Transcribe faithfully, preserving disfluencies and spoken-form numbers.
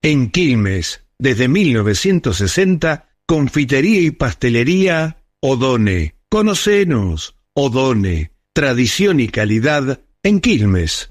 En Quilmes, desde mil novecientos sesenta, confitería y pastelería Odone. Conocenos, Odone, tradición y calidad en Quilmes.